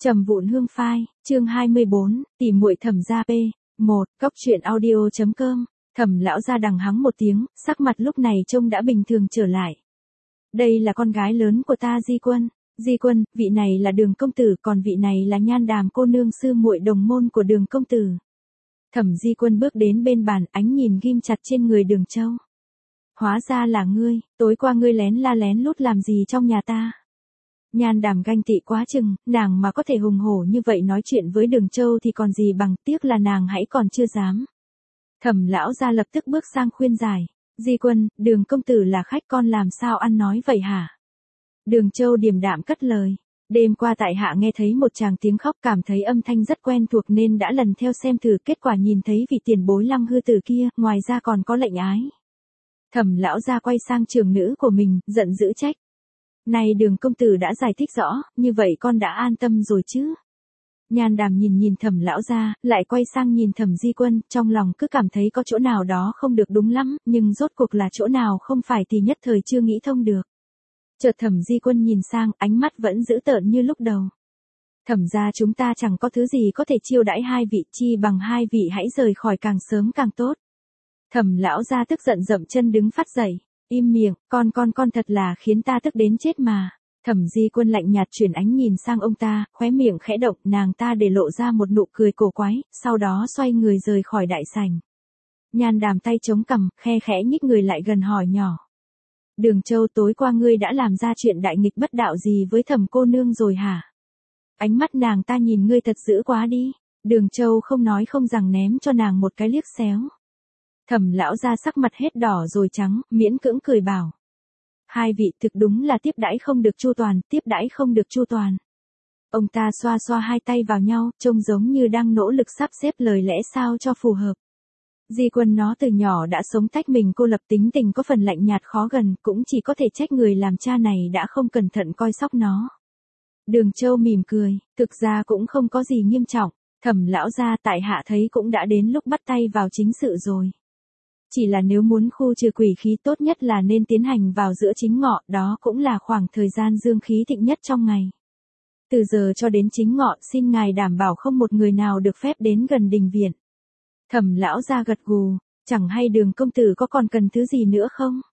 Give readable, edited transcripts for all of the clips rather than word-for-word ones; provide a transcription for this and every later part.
Trầm vụn hương phai, chương 24, tỉ muội Thẩm gia P. 1, Cóc truyện audio.com. Thẩm lão gia đằng hắng một tiếng, sắc mặt lúc này trông đã bình thường trở lại. Đây là con gái lớn của ta Di Quân. Di Quân, vị này là Đường công tử, còn vị này là Nhan Đàm cô nương sư muội đồng môn của Đường công tử. Thẩm Di Quân bước đến bên bàn, ánh nhìn ghim chặt trên người Đường Châu. Hóa ra là ngươi, tối qua ngươi lén la lén lút làm gì trong nhà ta? Nhan Đàm ganh tị quá chừng, nàng mà có thể hùng hổ như vậy nói chuyện với Đường Châu thì còn gì bằng, tiếc là nàng hãy còn chưa dám. Thẩm lão gia lập tức bước sang khuyên giải. Di Quân, Đường công tử là khách, con làm sao ăn nói vậy hả? Đường Châu điềm đạm cất lời. Đêm qua tại hạ nghe thấy một tràng tiếng khóc, cảm thấy âm thanh rất quen thuộc nên đã lần theo xem thử, kết quả nhìn thấy vị tiền bối Lăng hư tử kia, ngoài ra còn có lệnh ái. Thẩm lão gia quay sang trưởng nữ của mình, giận dữ trách. Này Đường công tử đã giải thích rõ, như vậy con đã an tâm rồi chứ? Nhan Đàm nhìn Thẩm lão gia, lại quay sang nhìn Thẩm Di Quân, trong lòng cứ cảm thấy có chỗ nào đó không được đúng lắm, nhưng rốt cuộc là chỗ nào không phải thì nhất thời chưa nghĩ thông được. Chợt Thẩm Di Quân nhìn sang, ánh mắt vẫn dữ tợn như lúc đầu. Thẩm gia chúng ta chẳng có thứ gì có thể chiêu đãi hai vị, chi bằng hai vị hãy rời khỏi càng sớm càng tốt. Thẩm lão gia tức giận dậm chân đứng phát dậy. Im miệng, con thật là khiến ta tức đến chết mà. Thẩm Di Quân lạnh nhạt chuyển ánh nhìn sang ông ta, khóe miệng khẽ động, nàng ta để lộ ra một nụ cười cổ quái, sau đó xoay người rời khỏi đại sảnh. Nhan Đàm tay chống cằm, khe khẽ nhích người lại gần hỏi nhỏ. Đường Châu, tối qua ngươi đã làm ra chuyện đại nghịch bất đạo gì với Thẩm cô nương rồi hả? Ánh mắt nàng ta nhìn ngươi thật dữ quá đi. Đường Châu không nói không rằng ném cho nàng một cái liếc xéo. Thẩm lão gia sắc mặt hết đỏ rồi trắng, miễn cưỡng cười bảo. Hai vị thực đúng là tiếp đãi không được chu toàn, tiếp đãi không được chu toàn. Ông ta xoa xoa hai tay vào nhau, trông giống như đang nỗ lực sắp xếp lời lẽ sao cho phù hợp. Di Quân nó từ nhỏ đã sống tách mình cô lập, tính tình có phần lạnh nhạt khó gần, cũng chỉ có thể trách người làm cha này đã không cẩn thận coi sóc nó. Đường Châu mỉm cười, thực ra cũng không có gì nghiêm trọng, Thẩm lão gia tại hạ thấy cũng đã đến lúc bắt tay vào chính sự rồi. Chỉ là nếu muốn khu trừ quỷ khí tốt nhất là nên tiến hành vào giữa chính ngọ, đó cũng là khoảng thời gian dương khí thịnh nhất trong ngày. Từ giờ cho đến chính ngọ, xin ngài đảm bảo không một người nào được phép đến gần đình viện. Thẩm lão gia gật gù, chẳng hay Đường công tử có còn cần thứ gì nữa không?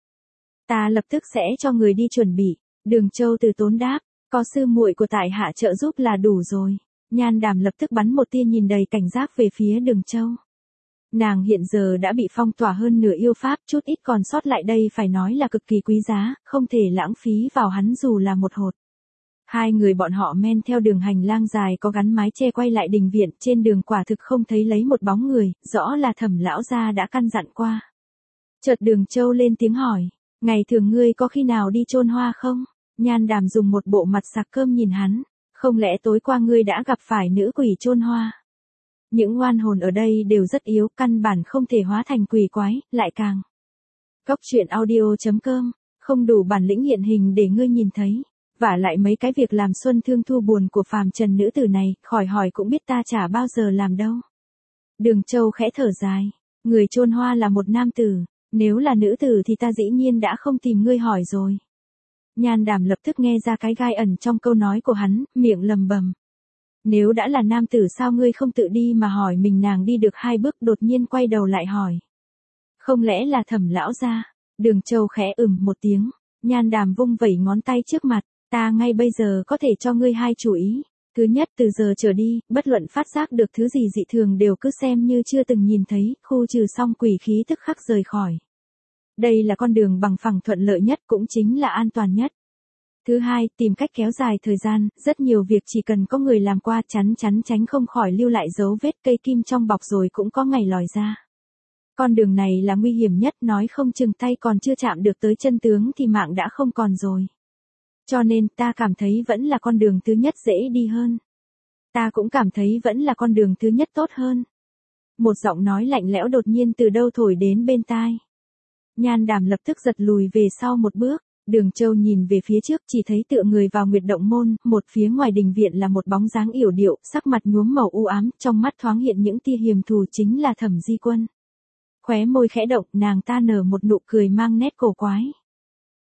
Ta lập tức sẽ cho người đi chuẩn bị. Đường Châu từ tốn đáp, có sư muội của tại hạ trợ giúp là đủ rồi. Nhan Đàm lập tức bắn một tia nhìn đầy cảnh giác về phía Đường Châu. Nàng hiện giờ đã bị phong tỏa hơn nửa yêu pháp, chút ít còn sót lại đây phải nói là cực kỳ quý giá, không thể lãng phí vào hắn dù là một hột. Hai người bọn họ men theo đường hành lang dài có gắn mái che quay lại đình viện, trên đường quả thực không thấy lấy một bóng người, rõ là Thẩm lão gia đã căn dặn qua. Chợt Đường Châu lên tiếng hỏi, ngày thường ngươi có khi nào đi chôn hoa không? Nhan Đàm dùng một bộ mặt sặc cơm nhìn hắn, không lẽ tối qua ngươi đã gặp phải nữ quỷ chôn hoa? Những oan hồn ở đây đều rất yếu, căn bản không thể hóa thành quỷ quái, lại càng. Cóc truyện audio.com, không đủ bản lĩnh hiện hình để ngươi nhìn thấy. Vả lại mấy cái việc làm xuân thương thu buồn của phàm trần nữ tử này, khỏi hỏi cũng biết ta chả bao giờ làm đâu. Đường Châu khẽ thở dài, người chôn hoa là một nam tử, nếu là nữ tử thì ta dĩ nhiên đã không tìm ngươi hỏi rồi. Nhan Đàm lập tức nghe ra cái gai ẩn trong câu nói của hắn, miệng lầm bầm. Nếu đã là nam tử sao ngươi không tự đi mà hỏi mình? Nàng đi được hai bước đột nhiên quay đầu lại hỏi. Không lẽ là Thẩm lão gia? Đường Châu khẽ một tiếng, Nhan Đàm vung vẩy ngón tay trước mặt, ta ngay bây giờ có thể cho ngươi hai chủ ý. Thứ nhất, từ giờ trở đi, bất luận phát giác được thứ gì dị thường đều cứ xem như chưa từng nhìn thấy, khu trừ xong quỷ khí tức khắc rời khỏi. Đây là con đường bằng phẳng thuận lợi nhất, cũng chính là an toàn nhất. Thứ hai, tìm cách kéo dài thời gian, rất nhiều việc chỉ cần có người làm qua chắn tránh không khỏi lưu lại dấu vết, cây kim trong bọc rồi cũng có ngày lòi ra. Con đường này là nguy hiểm nhất, nói không chừng tay còn chưa chạm được tới chân tướng thì mạng đã không còn rồi. Cho nên ta cảm thấy vẫn là con đường thứ nhất dễ đi hơn. Ta cũng cảm thấy vẫn là con đường thứ nhất tốt hơn. Một giọng nói lạnh lẽo đột nhiên từ đâu thổi đến bên tai. Nhan Đàm lập tức giật lùi về sau một bước. Đường Châu nhìn về phía trước chỉ thấy tựa người vào Nguyệt Động Môn, một phía ngoài đình viện là một bóng dáng yểu điệu, sắc mặt nhuốm màu u ám, trong mắt thoáng hiện những tia hiềm thù, chính là Thẩm Di Quân. Khóe môi khẽ động, nàng ta nở một nụ cười mang nét cổ quái.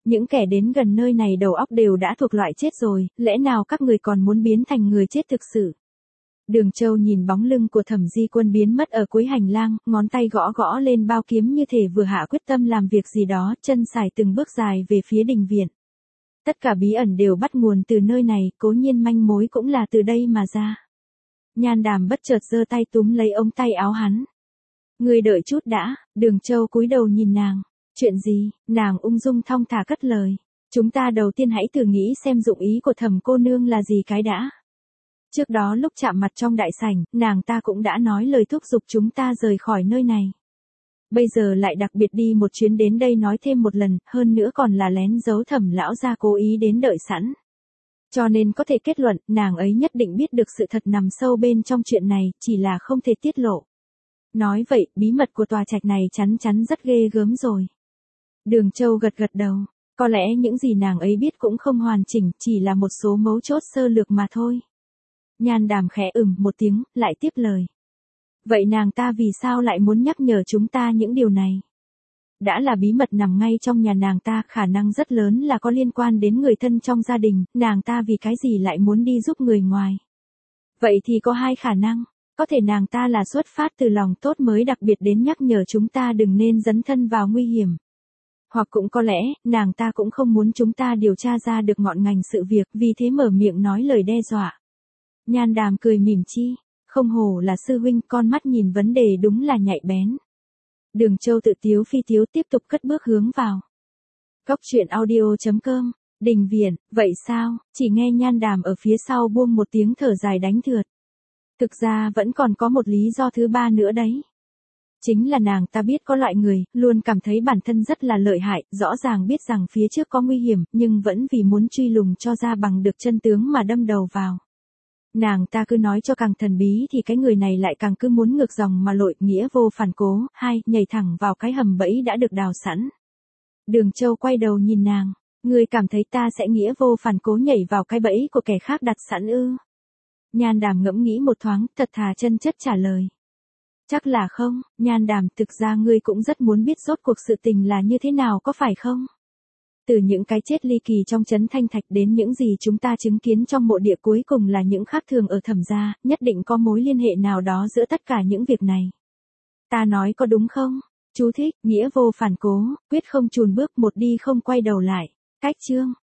Những kẻ đến gần nơi này đầu óc đều đã thuộc loại chết rồi, lẽ nào các người còn muốn biến thành người chết thực sự? Đường Châu nhìn bóng lưng của Thẩm Di Quân biến mất ở cuối hành lang, ngón tay gõ gõ lên bao kiếm như thể vừa hạ quyết tâm làm việc gì đó, chân sải từng bước dài về phía đình viện. Tất cả bí ẩn đều bắt nguồn từ nơi này, cố nhiên manh mối cũng là từ đây mà ra. Nhan Đàm bất chợt giơ tay túm lấy ống tay áo hắn. Ngươi đợi chút đã, Đường Châu cúi đầu nhìn nàng. Chuyện gì? Nàng ung dung thong thả cất lời. Chúng ta đầu tiên hãy thử nghĩ xem dụng ý của Thẩm cô nương là gì cái đã. Trước đó lúc chạm mặt trong đại sảnh, nàng ta cũng đã nói lời thúc giục chúng ta rời khỏi nơi này. Bây giờ lại đặc biệt đi một chuyến đến đây nói thêm một lần, hơn nữa còn là lén giấu Thẩm lão gia cố ý đến đợi sẵn. Cho nên có thể kết luận, nàng ấy nhất định biết được sự thật nằm sâu bên trong chuyện này, chỉ là không thể tiết lộ. Nói vậy, bí mật của tòa trạch này chắn chắn rất ghê gớm rồi. Đường Châu gật gật đầu, có lẽ những gì nàng ấy biết cũng không hoàn chỉnh, chỉ là một số mấu chốt sơ lược mà thôi. Nhan Đàm khẽ một tiếng, lại tiếp lời. Vậy nàng ta vì sao lại muốn nhắc nhở chúng ta những điều này? Đã là bí mật nằm ngay trong nhà nàng ta, khả năng rất lớn là có liên quan đến người thân trong gia đình, nàng ta vì cái gì lại muốn đi giúp người ngoài? Vậy thì có hai khả năng, có thể nàng ta là xuất phát từ lòng tốt mới đặc biệt đến nhắc nhở chúng ta đừng nên dấn thân vào nguy hiểm. Hoặc cũng có lẽ, nàng ta cũng không muốn chúng ta điều tra ra được ngọn ngành sự việc, vì thế mở miệng nói lời đe dọa. Nhan Đàm cười mỉm chi, không hổ là sư huynh, con mắt nhìn vấn đề đúng là nhạy bén. Đường Châu tự tiếu phi tiếu tiếp tục cất bước hướng vào. Cốc truyện audio.com, đình viện, vậy sao, chỉ nghe Nhan Đàm ở phía sau buông một tiếng thở dài đánh thượt. Thực ra vẫn còn có một lý do thứ ba nữa đấy. Chính là nàng ta biết có loại người, luôn cảm thấy bản thân rất là lợi hại, rõ ràng biết rằng phía trước có nguy hiểm, nhưng vẫn vì muốn truy lùng cho ra bằng được chân tướng mà đâm đầu vào. Nàng ta cứ nói cho càng thần bí thì cái người này lại càng cứ muốn ngược dòng mà lội, nghĩa vô phản cố, nhảy thẳng vào cái hầm bẫy đã được đào sẵn. Đường Châu quay đầu nhìn nàng, ngươi cảm thấy ta sẽ nghĩa vô phản cố nhảy vào cái bẫy của kẻ khác đặt sẵn ư? Nhan Đàm ngẫm nghĩ một thoáng, thật thà chân chất trả lời. Chắc là không, Nhan Đàm, thực ra ngươi cũng rất muốn biết rốt cuộc sự tình là như thế nào có phải không? Từ những cái chết ly kỳ trong trấn Thanh Thạch đến những gì chúng ta chứng kiến trong mộ địa cuối cùng là những khác thường ở Thẩm gia, nhất định có mối liên hệ nào đó giữa tất cả những việc này. Ta nói có đúng không? Chú thích, nghĩa vô phản cố, quyết không chùn bước, một đi không quay đầu lại. Cách chương